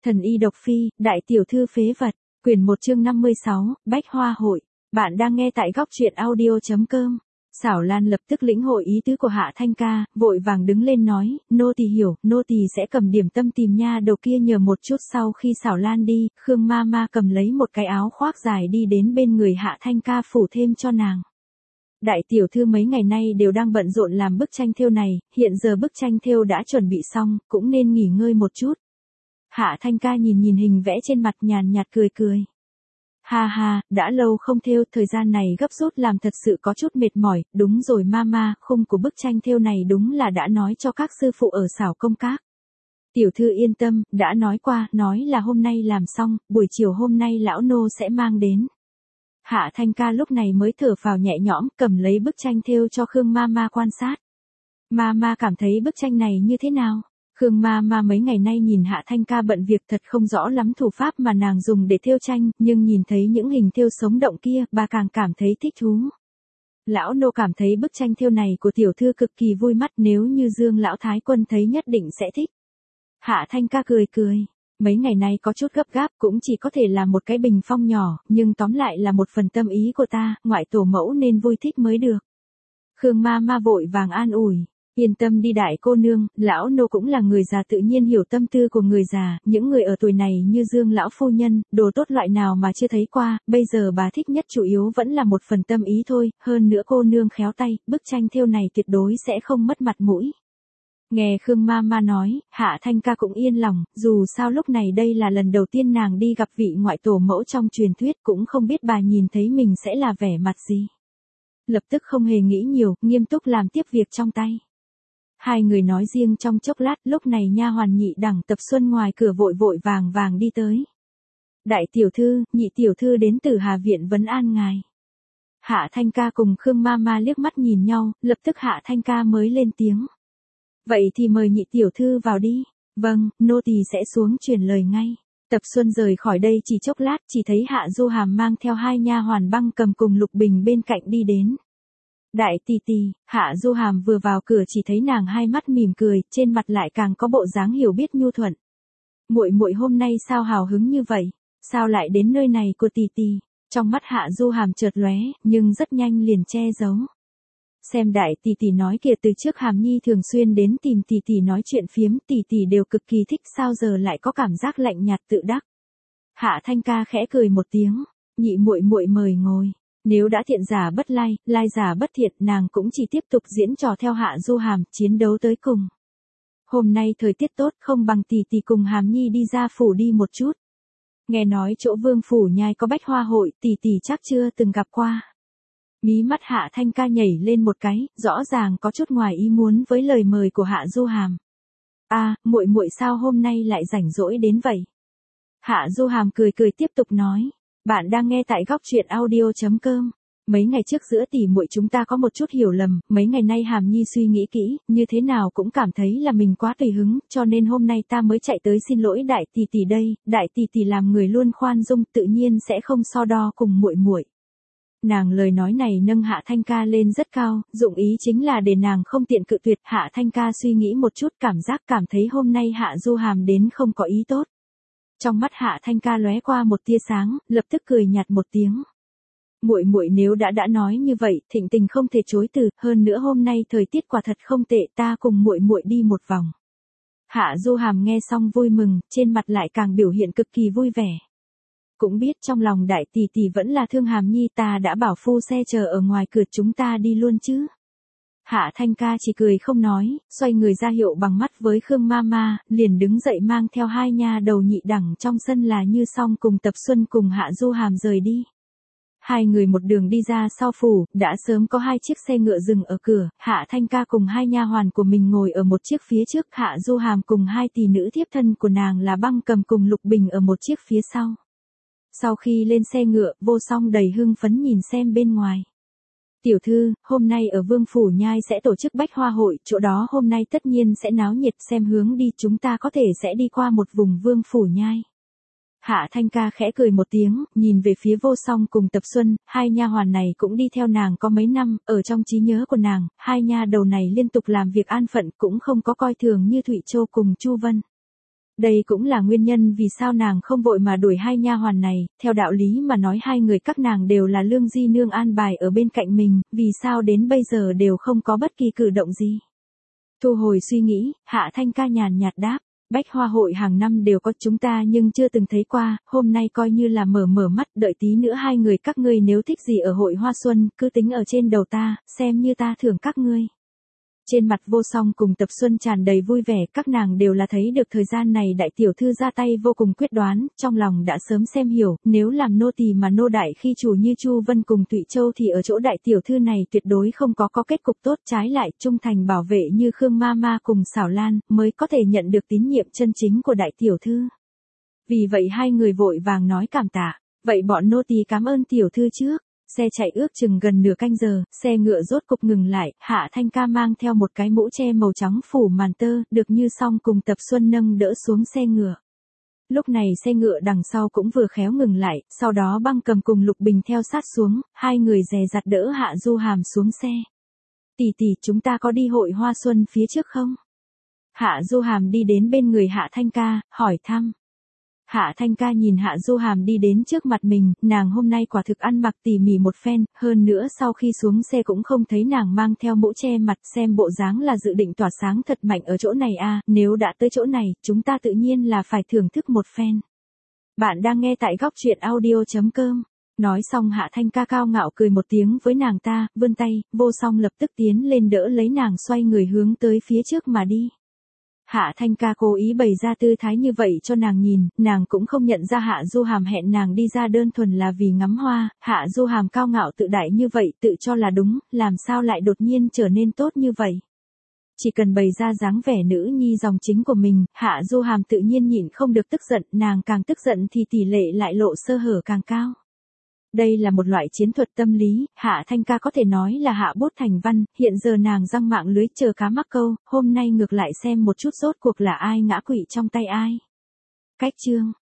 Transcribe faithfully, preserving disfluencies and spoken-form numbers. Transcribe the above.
Thần y độc phi, đại tiểu thư phế vật, quyển một chương năm mươi sáu, Bách Hoa hội. Bạn đang nghe tại góc truyện audio.com. Xảo Lan lập tức lĩnh hội ý tứ của Hạ Thanh Ca, vội vàng đứng lên nói, nô tỳ hiểu, nô tỳ sẽ cầm điểm tâm tìm nha đầu kia nhờ một chút. Sau khi Xảo Lan đi, Khương ma ma cầm lấy một cái áo khoác dài đi đến bên người Hạ Thanh Ca phủ thêm cho nàng. Đại tiểu thư mấy ngày nay đều đang bận rộn làm bức tranh thêu này, hiện giờ bức tranh thêu đã chuẩn bị xong, cũng nên nghỉ ngơi một chút. Hạ Thanh Ca nhìn nhìn hình vẽ trên mặt nhàn nhạt cười cười. Ha ha, đã lâu không thêu, thời gian này gấp rút làm thật sự có chút mệt mỏi, đúng rồi mama, khung của bức tranh thêu này đúng là đã nói cho các sư phụ ở xảo công các. Tiểu thư yên tâm, đã nói qua, nói là hôm nay làm xong, buổi chiều hôm nay lão nô sẽ mang đến. Hạ Thanh Ca lúc này mới thở phào nhẹ nhõm, cầm lấy bức tranh thêu cho Khương Mama quan sát. Mama cảm thấy bức tranh này như thế nào? Khương Mama mấy ngày nay nhìn Hạ Thanh Ca bận việc thật không rõ lắm thủ pháp mà nàng dùng để thêu tranh, nhưng nhìn thấy những hình thêu sống động kia, bà càng cảm thấy thích thú. Lão nô cảm thấy bức tranh thêu này của tiểu thư cực kỳ vui mắt, nếu như Dương lão thái quân thấy nhất định sẽ thích. Hạ Thanh Ca cười cười. Mấy ngày nay có chút gấp gáp, cũng chỉ có thể là một cái bình phong nhỏ, nhưng tóm lại là một phần tâm ý của ta, ngoại tổ mẫu nên vui thích mới được. Khương ma ma vội vàng an ủi, yên tâm đi đại cô nương, lão nô cũng là người già tự nhiên hiểu tâm tư của người già, những người ở tuổi này như Dương lão phu nhân, đồ tốt loại nào mà chưa thấy qua, bây giờ bà thích nhất chủ yếu vẫn là một phần tâm ý thôi, hơn nữa cô nương khéo tay, bức tranh thêu này tuyệt đối sẽ không mất mặt mũi. Nghe Khương ma ma nói, Hạ Thanh Ca cũng yên lòng, dù sao lúc này đây là lần đầu tiên nàng đi gặp vị ngoại tổ mẫu trong truyền thuyết, cũng không biết bà nhìn thấy mình sẽ là vẻ mặt gì. Lập tức không hề nghĩ nhiều, nghiêm túc làm tiếp việc trong tay. Hai người nói riêng trong chốc lát, lúc này nha hoàn nhị đẳng Tập Xuân ngoài cửa vội vội vàng vàng đi tới. Đại tiểu thư, nhị tiểu thư đến từ Hà viện vấn an ngài. Hạ Thanh Ca cùng Khương ma ma liếc mắt nhìn nhau, lập tức Hạ Thanh Ca mới lên tiếng. Vậy thì mời nhị tiểu thư vào đi. Vâng, nô tỳ sẽ xuống truyền lời ngay. Tập Xuân rời khỏi đây chỉ chốc lát, chỉ thấy Hạ Du Hàm mang theo hai nha hoàn Băng Cầm cùng Lục Bình bên cạnh đi đến. Đại tỷ tỷ, Hạ Du Hàm vừa vào cửa chỉ thấy nàng hai mắt mỉm cười, trên mặt lại càng có bộ dáng hiểu biết nhu thuận. Muội muội hôm nay sao hào hứng như vậy? Sao lại đến nơi này của tỷ tỷ? Trong mắt Hạ Du Hàm chợt lóe, nhưng rất nhanh liền che giấu. Xem đại tỷ tỷ nói kìa, từ trước Hàm Nhi thường xuyên đến tìm tỷ tỷ nói chuyện phiếm, tỷ tỷ đều cực kỳ thích, sao giờ lại có cảm giác lạnh nhạt tự đắc. Hạ Thanh Ca khẽ cười một tiếng, nhị muội muội mời ngồi. Nếu đã thiện giả bất lai, lai giả bất thiện, nàng cũng chỉ tiếp tục diễn trò theo Hạ Du Hàm, chiến đấu tới cùng. Hôm nay thời tiết tốt, không bằng tỷ tỷ cùng Hàm Nhi đi ra phủ đi một chút. Nghe nói chỗ Vương phủ nhai có Bách Hoa hội, tỷ tỷ chắc chưa từng gặp qua. Mí mắt Hạ Thanh Ca nhảy lên một cái, rõ ràng có chút ngoài ý muốn với lời mời của Hạ Du Hàm. A, muội muội sao hôm nay lại rảnh rỗi đến vậy? Hạ Du Hàm cười cười tiếp tục nói, bạn đang nghe tại góc truyện audio.com. Mấy ngày trước giữa tỷ muội chúng ta có một chút hiểu lầm, mấy ngày nay Hàm Nhi suy nghĩ kỹ, như thế nào cũng cảm thấy là mình quá tùy hứng, cho nên hôm nay ta mới chạy tới xin lỗi đại tỷ tỷ đây, đại tỷ tỷ làm người luôn khoan dung, tự nhiên sẽ không so đo cùng muội muội. Nàng lời nói này nâng Hạ Thanh Ca lên rất cao, dụng ý chính là để nàng không tiện cự tuyệt. Hạ Thanh Ca suy nghĩ một chút, cảm giác cảm thấy hôm nay Hạ Du Hàm đến không có ý tốt. Trong mắt Hạ Thanh Ca lóe qua một tia sáng, lập tức cười nhạt một tiếng. Muội muội nếu đã đã nói như vậy, thịnh tình không thể chối từ, hơn nữa hôm nay thời tiết quả thật không tệ, ta cùng muội muội đi một vòng. Hạ Du Hàm nghe xong vui mừng, trên mặt lại càng biểu hiện cực kỳ vui vẻ. Cũng biết trong lòng đại tỷ tỷ vẫn là thương Hàm Nhi, ta đã bảo phu xe chờ ở ngoài cửa, chúng ta đi luôn chứ. Hạ Thanh Ca chỉ cười không nói, xoay người ra hiệu bằng mắt với Khương ma ma, liền đứng dậy mang theo hai nha đầu nhị đẳng trong sân là Như Song cùng Tập Xuân cùng Hạ Du Hàm rời đi. Hai người một đường đi ra sau phủ, đã sớm có hai chiếc xe ngựa dừng ở cửa, Hạ Thanh Ca cùng hai nha hoàn của mình ngồi ở một chiếc phía trước, Hạ Du Hàm cùng hai tỷ nữ thiếp thân của nàng là Băng Cầm cùng Lục Bình ở một chiếc phía sau. Sau khi lên xe ngựa, Vô Song đầy hưng phấn nhìn xem bên ngoài. Tiểu thư, hôm nay ở Vương phủ nhai sẽ tổ chức Bách Hoa hội, chỗ đó hôm nay tất nhiên sẽ náo nhiệt, xem hướng đi chúng ta có thể sẽ đi qua một vùng Vương phủ nhai. Hạ Thanh Ca khẽ cười một tiếng, nhìn về phía Vô Song cùng Tập Xuân, hai nha hoàn này cũng đi theo nàng có mấy năm, ở trong trí nhớ của nàng, hai nha đầu này liên tục làm việc an phận, cũng không có coi thường như Thụy Châu cùng Chu Vân. Đây cũng là nguyên nhân vì sao nàng không vội mà đuổi hai nha hoàn này, theo đạo lý mà nói hai người các nàng đều là Lương Di Nương an bài ở bên cạnh mình, vì sao đến bây giờ đều không có bất kỳ cử động gì. Thu hồi suy nghĩ, Hạ Thanh Ca nhàn nhạt đáp, bách hoa hội hàng năm đều có chúng ta nhưng chưa từng thấy qua, hôm nay coi như là mở mở mắt, đợi tí nữa hai người các ngươi nếu thích gì ở hội hoa xuân, cứ tính ở trên đầu ta, xem như ta thưởng các ngươi. Trên mặt Vô Song cùng Tập Xuân tràn đầy vui vẻ, các nàng đều là thấy được thời gian này đại tiểu thư ra tay vô cùng quyết đoán, trong lòng đã sớm xem hiểu, nếu làm nô tỳ mà nô đại khi chủ như Chu Vân cùng Thụy Châu thì ở chỗ đại tiểu thư này tuyệt đối không có có kết cục tốt, trái lại trung thành bảo vệ như Khương Ma Ma cùng Xảo Lan, mới có thể nhận được tín nhiệm chân chính của đại tiểu thư. Vì vậy hai người vội vàng nói cảm tạ, vậy bọn nô tỳ cảm ơn tiểu thư trước. Xe chạy ước chừng gần nửa canh giờ, xe ngựa rốt cục ngừng lại, Hạ Thanh Ca mang theo một cái mũ che màu trắng phủ màn tơ, được Như Song cùng Tập Xuân nâng đỡ xuống xe ngựa. Lúc này xe ngựa đằng sau cũng vừa khéo ngừng lại, sau đó Băng Cầm cùng Lục Bình theo sát xuống, hai người dè dặt đỡ Hạ Du Hàm xuống xe. Tỷ tỷ, chúng ta có đi hội hoa xuân phía trước không? Hạ Du Hàm đi đến bên người Hạ Thanh Ca, hỏi thăm. Hạ Thanh Ca nhìn Hạ Du Hàm đi đến trước mặt mình, nàng hôm nay quả thực ăn mặc tỉ mỉ một phen, hơn nữa sau khi xuống xe cũng không thấy nàng mang theo mũ che mặt, xem bộ dáng là dự định tỏa sáng thật mạnh ở chỗ này à, nếu đã tới chỗ này, chúng ta tự nhiên là phải thưởng thức một phen. Bạn đang nghe tại góc truyện audio chấm com. Nói xong Hạ Thanh Ca cao ngạo cười một tiếng với nàng ta, vươn tay, Vô Song lập tức tiến lên đỡ lấy nàng xoay người hướng tới phía trước mà đi. Hạ Thanh Ca cố ý bày ra tư thái như vậy cho nàng nhìn, nàng cũng không nhận ra Hạ Du Hàm hẹn nàng đi ra đơn thuần là vì ngắm hoa, Hạ Du Hàm cao ngạo tự đại như vậy, tự cho là đúng, làm sao lại đột nhiên trở nên tốt như vậy. Chỉ cần bày ra dáng vẻ nữ nhi dòng chính của mình, Hạ Du Hàm tự nhiên nhịn không được tức giận, nàng càng tức giận thì tỷ lệ lại lộ sơ hở càng cao. Đây là một loại chiến thuật tâm lý, Hạ Thanh Ca có thể nói là hạ bút thành văn, hiện giờ nàng răng mạng lưới chờ cá mắc câu, hôm nay ngược lại xem một chút rốt cuộc là ai ngã quỵ trong tay ai. Cách chương